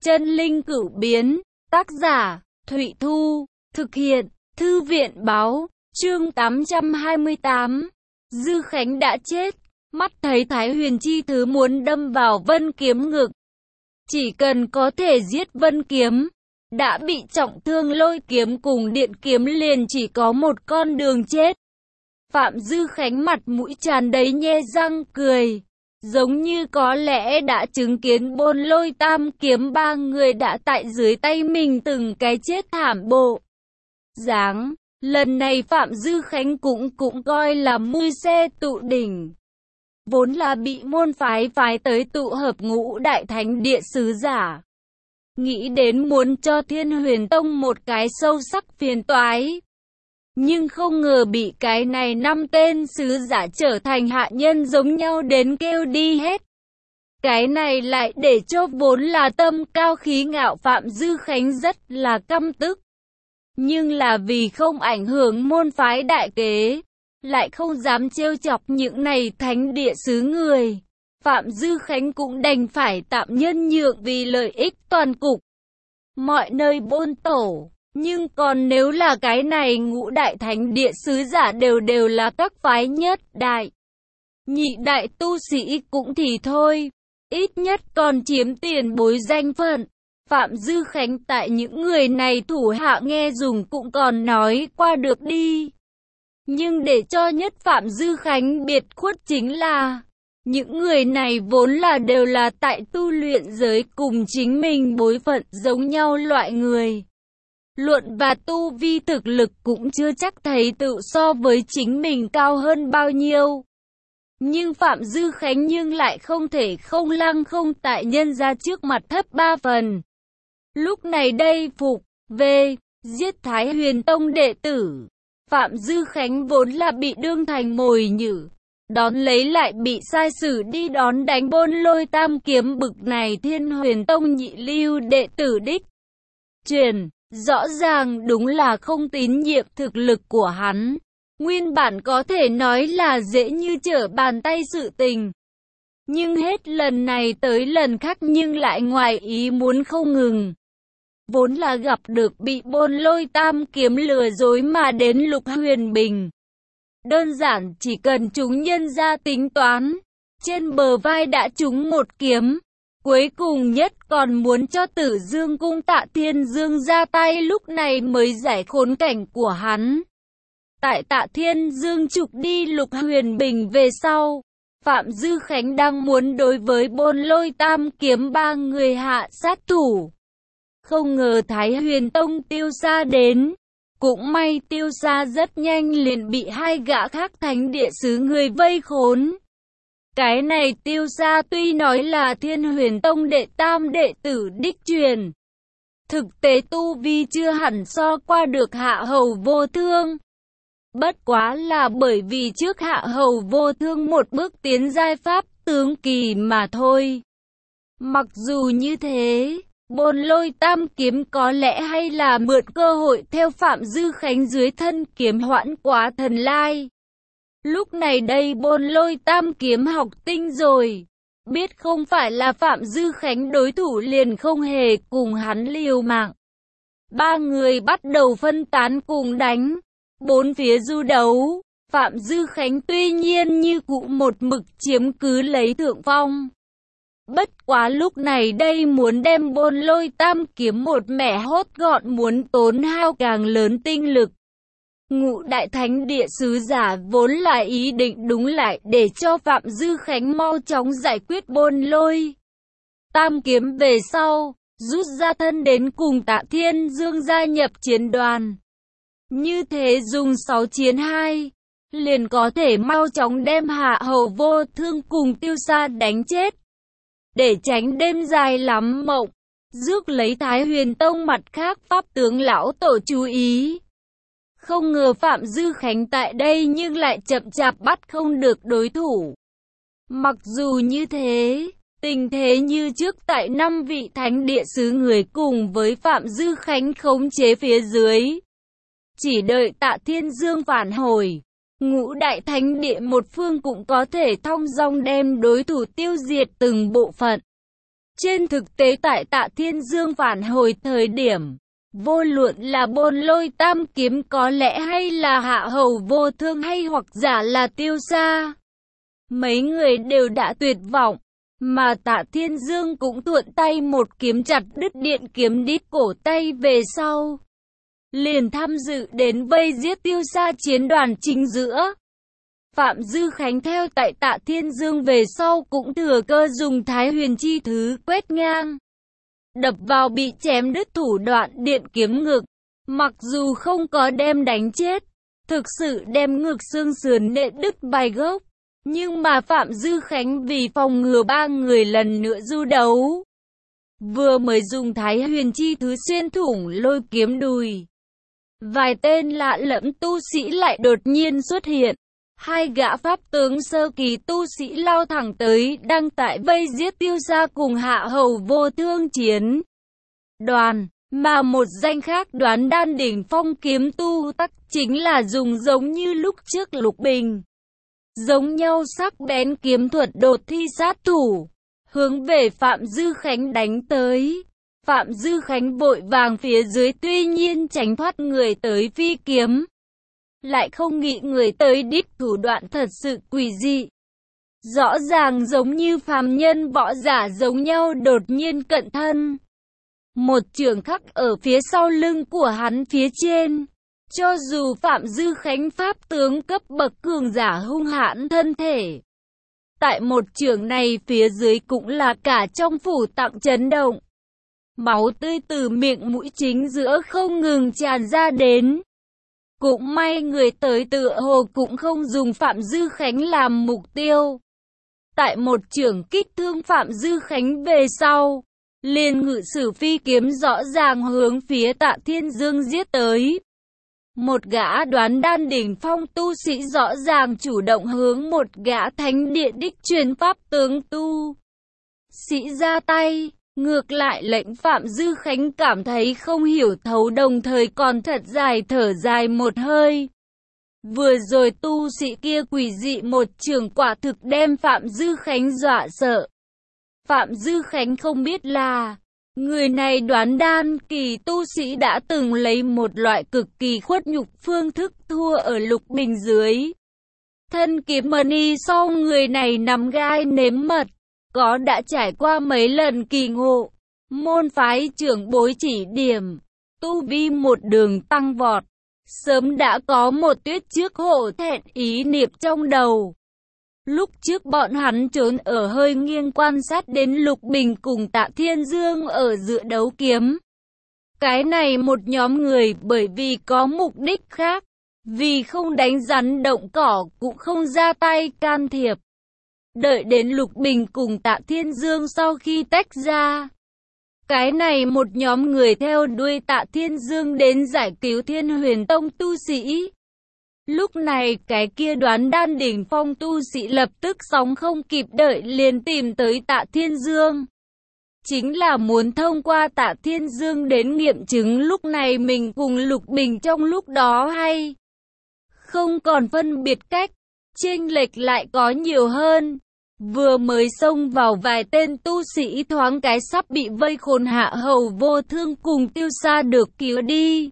Chân linh cửu biến, tác giả, Thụy Thu, thực hiện, Thư viện báo, chương 828. Dư Khánh đã chết, mắt thấy Thái Huyền chi thứ muốn đâm vào Vân Kiếm ngực. Chỉ cần có thể giết Vân Kiếm, đã bị trọng thương Lôi Kiếm cùng Điện Kiếm liền chỉ có một con đường chết. Phạm Dư Khánh mặt mũi tràn đầy nhe răng cười, giống như có lẽ đã chứng kiến Bôn Lôi Tam Kiếm ba người đã tại dưới tay mình từng cái chết thảm bộ dáng. Lần này Phạm Dư Khánh cũng coi là mui xe tụ đỉnh. Vốn là bị môn phái tới tụ hợp ngũ đại thánh địa sứ giả. Nghĩ đến muốn cho Thiên Huyền Tông một cái sâu sắc phiền toái. Nhưng không ngờ bị cái này 5 tên sứ giả trở thành hạ nhân giống nhau đến kêu đi hết. Cái này lại để cho vốn là tâm cao khí ngạo Phạm Dư Khánh rất là căm tức. Nhưng là vì không ảnh hưởng môn phái đại kế, lại không dám trêu chọc những này thánh địa sứ người. Phạm Dư Khánh cũng đành phải tạm nhân nhượng vì lợi ích toàn cục. Mọi nơi bôn tổ. Nhưng còn nếu là cái này ngũ đại thánh địa sứ giả đều là các phái nhất đại, nhị đại tu sĩ cũng thì thôi, ít nhất còn chiếm tiền bối danh phận. Phạm Dư Khánh tại những người này thủ hạ nghe dùng cũng còn nói qua được đi. Nhưng để cho nhất Phạm Dư Khánh biệt khuất chính là, những người này vốn là đều là tại tu luyện giới cùng chính mình bối phận giống nhau loại người. Luận và tu vi thực lực cũng chưa chắc thấy tự so với chính mình cao hơn bao nhiêu. Nhưng Phạm Dư Khánh nhưng lại không thể không lăng không tại nhân ra trước mặt thấp 3 phần. Lúc này đây phục, về, giết Thái Huyền Tông đệ tử. Phạm Dư Khánh vốn là bị đương thành mồi nhử. Đón lấy lại bị sai sử đi đón đánh Bôn Lôi Tam Kiếm bực này Thiên Huyền Tông nhị lưu đệ tử đích truyền. Rõ ràng đúng là không tín nhiệm thực lực của hắn. Nguyên bản có thể nói là dễ như trở bàn tay sự tình. Nhưng hết lần này tới lần khác nhưng lại ngoài ý muốn không ngừng. Vốn là gặp được bị Bôn Lôi Tam Kiếm lừa dối mà đến Lục Huyền Bình. Đơn giản chỉ cần chúng nhân ra tính toán. Trên bờ vai đã trúng một kiếm. Cuối cùng nhất còn muốn cho Tử Dương Cung Tạ Thiên Dương ra tay lúc này mới giải khốn cảnh của hắn. Tại Tạ Thiên Dương trục đi Lục Huyền Bình về sau, Phạm Dư Khánh đang muốn đối với Bôn Lôi Tam Kiếm ba người hạ sát thủ. Không ngờ Thái Huyền Tông Tiêu Sa đến. Cũng may Tiêu Sa rất nhanh liền bị hai gã khác thánh địa sứ người vây khốn. Cái này Tiêu Sa tuy nói là Thiên Huyền Tông đệ tam đệ tử đích truyền, thực tế tu vi chưa hẳn so qua được Hạ Hầu Vô Thương. Bất quá là bởi vì trước Hạ Hầu Vô Thương một bước tiến giai pháp tướng kỳ mà thôi. Mặc dù như thế, Bôn Lôi Tam Kiếm có lẽ hay là mượn cơ hội theo Phạm Dư Khánh dưới thân kiếm hoãn quá thần lai. Lúc này đây Bôn Lôi Tam Kiếm học tinh rồi. Biết không phải là Phạm Dư Khánh đối thủ liền không hề cùng hắn liều mạng. Ba người bắt đầu phân tán cùng đánh. Bốn phía du đấu. Phạm Dư Khánh tuy nhiên như cũ một mực chiếm cứ lấy thượng phong. Bất quá lúc này đây muốn đem Bôn Lôi Tam Kiếm một mẻ hốt gọn muốn tốn hao càng lớn tinh lực. Ngũ đại thánh địa sứ giả vốn là ý định đúng lại để cho Phạm Dư Khánh mau chóng giải quyết Bôn Lôi Tam Kiếm về sau, rút ra thân đến cùng Tạ Thiên Dương gia nhập chiến đoàn. Như thế dùng 6 chiến 2, liền có thể mau chóng đem Hạ Hầu Vô Thương cùng Tiêu Sa đánh chết. Để tránh đêm dài lắm mộng, rước lấy Thái Huyền Tông mặt khác pháp tướng lão tổ chú ý. Không ngờ Phạm Dư Khánh tại đây nhưng lại chậm chạp bắt không được đối thủ. Mặc dù như thế, tình thế như trước tại 5 vị thánh địa sứ người cùng với Phạm Dư Khánh khống chế phía dưới. Chỉ đợi Tạ Thiên Dương phản hồi, ngũ đại thánh địa một phương cũng có thể thong dong đem đối thủ tiêu diệt từng bộ phận. Trên thực tế tại Tạ Thiên Dương phản hồi thời điểm, vô luận là Bôn Lôi Tam Kiếm có lẽ hay là Hạ Hầu Vô Thương hay hoặc giả là Tiêu Sa, mấy người đều đã tuyệt vọng, mà Tạ Thiên Dương cũng thuận tay một kiếm chặt đứt điện kiếm đít cổ tay về sau. Liền tham dự đến vây giết Tiêu Sa chiến đoàn chính giữa. Phạm Dư Khánh theo tại Tạ Thiên Dương về sau cũng thừa cơ dùng Thái Huyền Chi Thứ quét ngang, đập vào bị chém đứt thủ đoạn điện kiếm ngực. Mặc dù không có đem đánh chết, thực sự đem ngực xương sườn nện đứt vài gốc, nhưng mà Phạm Dư Khánh vì phòng ngừa ba người lần nữa du đấu, vừa mới dùng Thái Huyền Chi Thứ xuyên thủng lôi kiếm đùi. Vài tên lạ lẫm tu sĩ lại đột nhiên xuất hiện. Hai gã pháp tướng sơ kỳ tu sĩ lao thẳng tới đang tại vây giết Tiêu Sa cùng Hạ Hầu Vô Thương chiến đoàn, mà một danh khác Đoán Đan đỉnh phong kiếm tu tắc chính là dùng giống như lúc trước Lục Bình, giống nhau sắc bén kiếm thuật đột thi sát thủ, hướng về Phạm Dư Khánh đánh tới. Phạm Dư Khánh vội vàng phía dưới tuy nhiên tránh thoát người tới phi kiếm, lại không nghĩ người tới đích thủ đoạn thật sự quỷ dị. Rõ ràng giống như phàm nhân võ giả giống nhau đột nhiên cận thân. Một chưởng khắc ở phía sau lưng của hắn phía trên. Cho dù Phạm Dư Khánh pháp tướng cấp bậc cường giả hung hãn thân thể, tại một chưởng này phía dưới cũng là cả trong phủ tạng chấn động. Máu tươi từ miệng mũi chính giữa không ngừng tràn ra đến. Cũng may người tới tựa hồ cũng không dùng Phạm Dư Khánh làm mục tiêu. Tại một chưởng kích thương Phạm Dư Khánh về sau, liền ngự sử phi kiếm rõ ràng hướng phía Tạ Thiên Dương giết tới. Một gã Đoán Đan đỉnh phong tu sĩ rõ ràng chủ động hướng một gã thánh địa đích truyền pháp tướng tu sĩ ra tay. Ngược lại lệnh Phạm Dư Khánh cảm thấy không hiểu thấu, đồng thời còn thật dài thở dài một hơi. Vừa rồi tu sĩ kia quỷ dị một trường quả thực đem Phạm Dư Khánh dọa sợ. Phạm Dư Khánh không biết là, người này Đoán Đan kỳ tu sĩ đã từng lấy một loại cực kỳ khuất nhục phương thức thua ở Lục Bình dưới thân kiếm mani, sau người này nằm gai nếm mật. Có đã trải qua mấy lần kỳ ngộ, môn phái trưởng bối chỉ điểm, tu vi một đường tăng vọt, sớm đã có một tuyết trước hổ thẹn ý niệm trong đầu. Lúc trước bọn hắn trốn ở hơi nghiêng quan sát đến Lục Bình cùng Tạ Thiên Dương ở giữa đấu kiếm. Cái này một nhóm người bởi vì có mục đích khác, vì không đánh rắn động cỏ cũng không ra tay can thiệp. Đợi đến Lục Bình cùng Tạ Thiên Dương sau khi tách ra, cái này một nhóm người theo đuôi Tạ Thiên Dương đến giải cứu Thiên Huyền Tông tu sĩ. Lúc này cái kia Đoán Đan đỉnh phong tu sĩ lập tức sóng không kịp đợi liền tìm tới Tạ Thiên Dương. Chính là muốn thông qua Tạ Thiên Dương đến nghiệm chứng lúc này mình cùng Lục Bình trong lúc đó hay không còn phân biệt cách, chênh lệch lại có nhiều hơn. Vừa mới xông vào vài tên tu sĩ thoáng cái sắp bị vây khốn Hạ Hầu Vô Thương cùng Tiêu Sa được cứu đi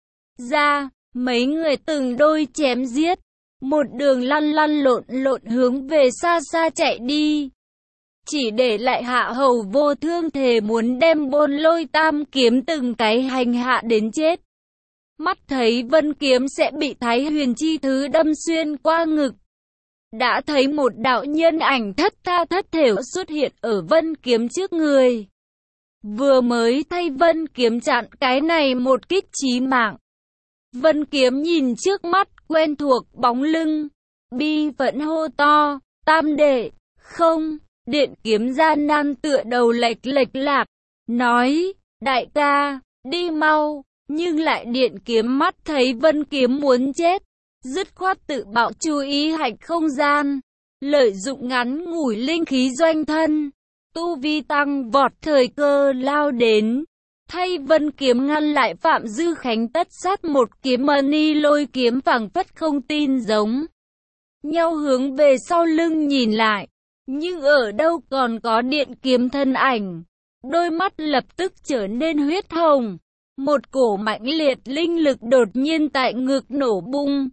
ra, mấy người từng đôi chém giết, một đường lăn lộn hướng về xa xa chạy đi. Chỉ để lại Hạ Hầu Vô Thương thề muốn đem Bôn Lôi Tam kiếm từng cái hành hạ đến chết. Mắt thấy vân kiếm sẽ bị Thái Huyền Chi Thứ đâm xuyên qua ngực, đã thấy một đạo nhân ảnh thất tha thất thểu xuất hiện ở vân kiếm trước người. Vừa mới thay vân kiếm chặn cái này một kích chí mạng. Vân kiếm nhìn trước mắt quen thuộc bóng lưng, bi vẫn hô to, Tam đệ, không, điện kiếm gian nan tựa đầu lệch lạc, nói, đại ca, đi mau, nhưng lại điện kiếm mắt thấy vân kiếm muốn chết. Dứt khoát tự bạo chú ý hạch không gian, lợi dụng ngắn ngủi linh khí doanh thân, tu vi tăng vọt thời cơ lao đến, thay vân kiếm ngăn lại Phạm Dư Khánh tất sát một kiếm mani lôi kiếm phảng phất không tin giống nhau hướng về sau lưng nhìn lại, nhưng ở đâu còn có điện kiếm thân ảnh, đôi mắt lập tức trở nên huyết hồng. Một cổ mãnh liệt linh lực đột nhiên tại ngực nổ bung.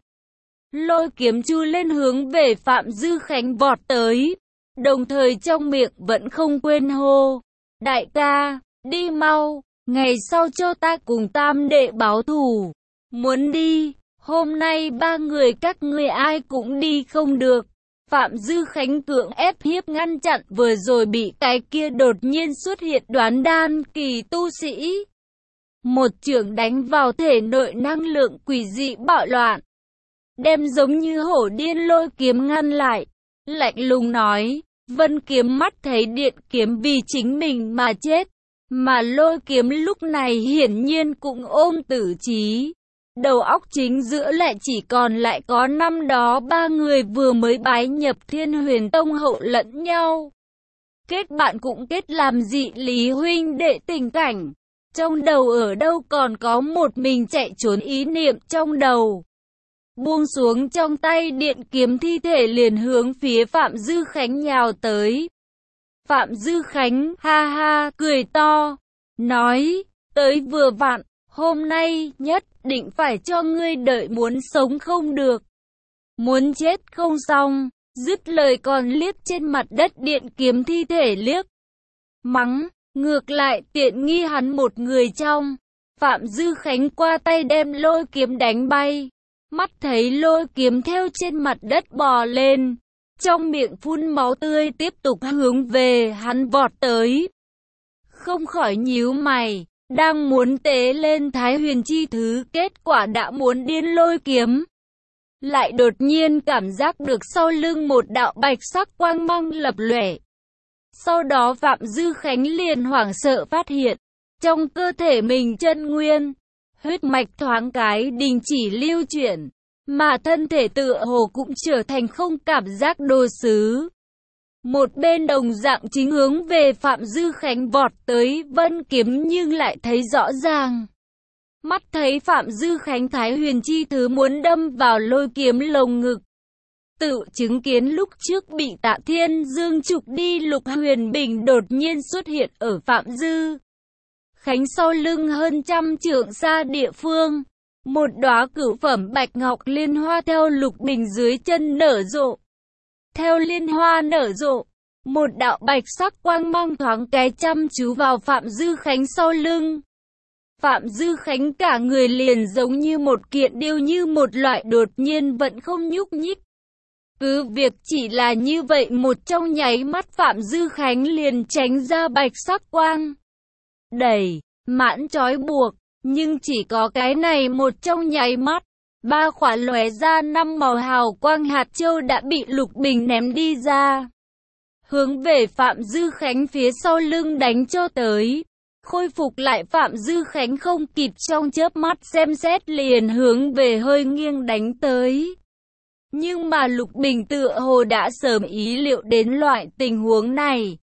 Lôi kiếm chu lên hướng về Phạm Dư Khánh vọt tới. Đồng thời trong miệng vẫn không quên hô. Đại ca, đi mau, ngày sau cho ta cùng tam đệ báo thù. Muốn đi, hôm nay ba người các ngươi ai cũng đi không được. Phạm Dư Khánh cưỡng ép hiếp ngăn chặn vừa rồi bị cái kia đột nhiên xuất hiện đoán đan kỳ tu sĩ. Một chưởng đánh vào thể nội năng lượng quỷ dị bạo loạn. Đem giống như hổ điên lôi kiếm ngăn lại. Lạnh lùng nói, Vân Kiếm mắt thấy điện kiếm vì chính mình mà chết. Mà lôi kiếm lúc này hiển nhiên cũng ôm tử trí. Đầu óc chính giữa lại chỉ còn lại có năm đó ba người vừa mới bái nhập Thiên Huyền Tông hậu lẫn nhau. Kết bạn cũng kết làm dị lý huynh đệ tình cảnh. Trong đầu ở đâu còn có một mình chạy trốn ý niệm trong đầu. Buông xuống trong tay điện kiếm thi thể liền hướng phía Phạm Dư Khánh nhào tới. Phạm Dư Khánh ha ha cười to, nói, tới vừa vặn, hôm nay nhất định phải cho ngươi đợi muốn sống không được. Muốn chết không xong, dứt lời còn liếc trên mặt đất điện kiếm thi thể liếc. Mắng, ngược lại tiện nghi hắn một người trong. Phạm Dư Khánh qua tay đem lôi kiếm đánh bay. Mắt thấy lôi kiếm theo trên mặt đất bò lên. Trong miệng phun máu tươi tiếp tục hướng về hắn vọt tới. Không khỏi nhíu mày, đang muốn tế lên Thái Huyền chi thứ, kết quả đã muốn điên lôi kiếm. Lại đột nhiên cảm giác được sau lưng một đạo bạch sắc quang mang lập lòe. Sau đó Phạm Dư Khánh liền hoảng sợ phát hiện, trong cơ thể mình chân nguyên, huyết mạch thoáng cái đình chỉ lưu chuyển, mà thân thể tựa hồ cũng trở thành không cảm giác đồ sứ. Một bên đồng dạng chính hướng về Phạm Dư Khánh vọt tới Vân Kiếm nhưng lại thấy rõ ràng. Mắt thấy Phạm Dư Khánh Thái Huyền chi thứ muốn đâm vào lôi kiếm lồng ngực. Tự chứng kiến lúc trước bị Tạ Thiên Dương trục đi Lục Huyền Bình đột nhiên xuất hiện ở Phạm Dư Khánh sau lưng hơn trăm trượng xa địa phương. Một đóa cửu phẩm bạch ngọc liên hoa theo Lục Bình dưới chân nở rộ. Theo liên hoa nở rộ, một đạo bạch sắc quang mang thoáng cái chăm chú vào Phạm Dư Khánh sau lưng. Phạm Dư Khánh cả người liền giống như một kiện điêu, như một loại đột nhiên vẫn không nhúc nhích. Cứ việc chỉ là như vậy, một trong nháy mắt Phạm Dư Khánh liền tránh ra bạch sắc quang đẩy, mãn trói buộc, nhưng chỉ có cái này một trong nháy mắt, ba khỏa lóe ra năm màu hào quang hạt châu đã bị Lục Bình ném đi ra, hướng về Phạm Dư Khánh phía sau lưng đánh cho tới. Khôi phục lại Phạm Dư Khánh không kịp trong chớp mắt xem xét liền hướng về hơi nghiêng đánh tới. Nhưng mà Lục Bình tựa hồ đã sớm ý liệu đến loại tình huống này.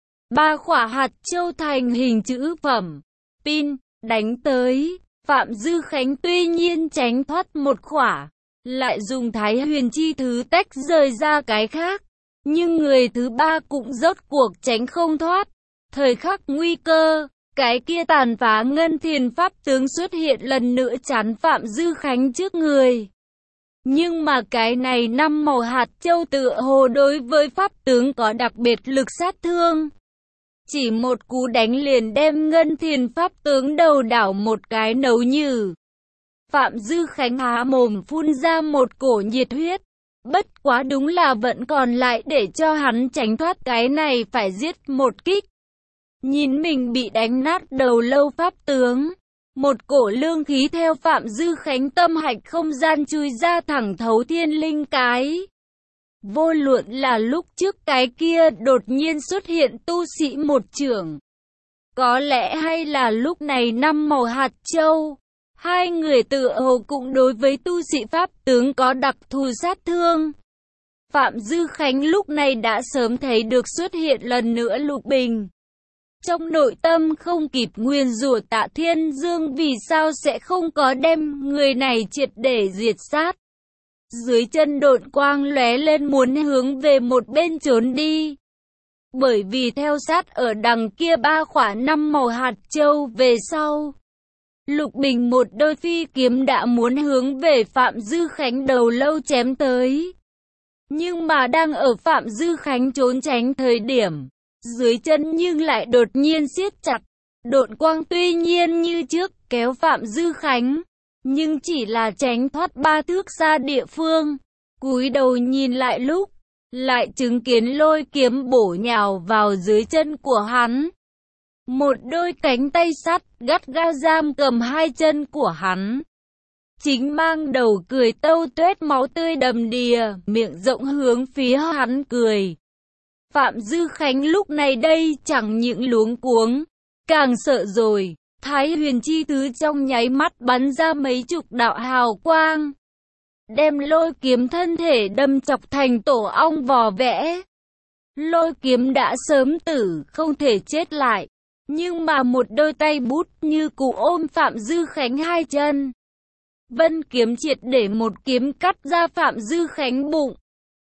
Ba khỏa hạt châu thành hình chữ phẩm, pin, đánh tới. Phạm Dư Khánh tuy nhiên tránh thoát một khỏa, lại dùng Thái Huyền chi thứ tách rời ra cái khác. Nhưng người thứ ba cũng rốt cuộc tránh không thoát. Thời khắc nguy cơ, cái kia tàn phá ngân thiền pháp tướng xuất hiện lần nữa chắn Phạm Dư Khánh trước người. Nhưng mà cái này năm màu hạt châu tựa hồ đối với pháp tướng có đặc biệt lực sát thương. Chỉ một cú đánh liền đem ngân thiền pháp tướng đầu đảo một cái nấu nhừ. Phạm Dư Khánh há mồm phun ra một cổ nhiệt huyết. Bất quá đúng là vẫn còn lại để cho hắn tránh thoát cái này phải giết một kích. Nhìn mình bị đánh nát đầu lâu pháp tướng. Một cổ lương khí theo Phạm Dư Khánh tâm hạch không gian chui ra thẳng thấu thiên linh cái. Vô luận là lúc trước cái kia đột nhiên xuất hiện tu sĩ một trưởng, có lẽ hay là lúc này năm màu hạt châu, hai người tựa hồ cũng đối với tu sĩ pháp tướng có đặc thù sát thương. Phạm Dư Khánh lúc này đã sớm thấy được xuất hiện lần nữa Lục Bình. Trong nội tâm không kịp nguyền rủa Tạ Thiên Dương vì sao sẽ không có đem người này triệt để diệt sát. Dưới chân độn quang lóe lên muốn hướng về một bên trốn đi. Bởi vì theo sát ở đằng kia 3 khỏa 5 màu hạt châu về sau. Lục Bình một đôi phi kiếm đã muốn hướng về Phạm Dư Khánh đầu lâu chém tới. Nhưng mà đang ở Phạm Dư Khánh trốn tránh thời điểm, dưới chân nhưng lại đột nhiên siết chặt. Độn quang tuy nhiên như trước kéo Phạm Dư Khánh, nhưng chỉ là tránh thoát 3 thước xa địa phương. Cúi đầu nhìn lại lúc, lại chứng kiến lôi kiếm bổ nhào vào dưới chân của hắn. Một đôi cánh tay sắt gắt gao giam cầm hai chân của hắn. Chính mang đầu cười tâu tuét máu tươi đầm đìa, miệng rộng hướng phía hắn cười. Phạm Dư Khánh lúc này đây chẳng những luống cuống, càng sợ rồi. Thái Huyền chi thứ trong nháy mắt bắn ra mấy chục đạo hào quang, đem lôi kiếm thân thể đâm chọc thành tổ ong vò vẽ. Lôi kiếm đã sớm tử, không thể chết lại, nhưng mà một đôi tay bút như cụ ôm Phạm Dư Khánh hai chân. Vân kiếm triệt để một kiếm cắt ra Phạm Dư Khánh bụng.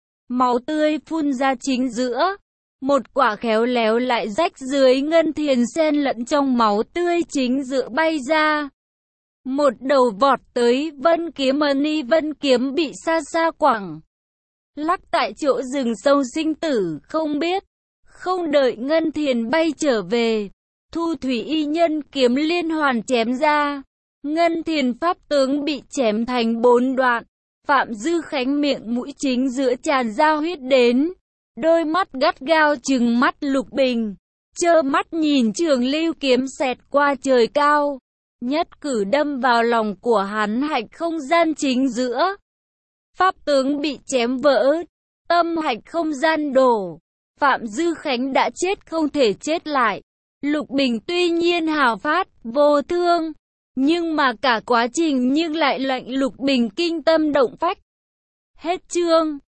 Máu tươi phun ra chính giữa. Một quả khéo léo lại rách dưới ngân thiền xen lẫn trong máu tươi chính giữa bay ra. Một đầu vọt tới vân kiếm mani, vân kiếm bị xa xa quẳng. Lắc tại chỗ rừng sâu sinh tử không biết. Không đợi ngân thiền bay trở về, thu thủy y nhân kiếm liên hoàn chém ra. Ngân thiền pháp tướng bị chém thành 4 đoạn. Phạm Dư Khánh miệng mũi chính giữa tràn ra huyết đến. Đôi mắt gắt gao trừng mắt Lục Bình, trơ mắt nhìn trường lưu kiếm xẹt qua trời cao, nhất cử đâm vào lòng của hắn hạch không gian chính giữa. Pháp tướng bị chém vỡ, tâm hạch không gian đổ. Phạm Dư Khánh đã chết không thể chết lại. Lục Bình tuy nhiên hào phát, vô thương, nhưng mà cả quá trình nhưng lại lệnh Lục Bình kinh tâm động phách. Hết chương.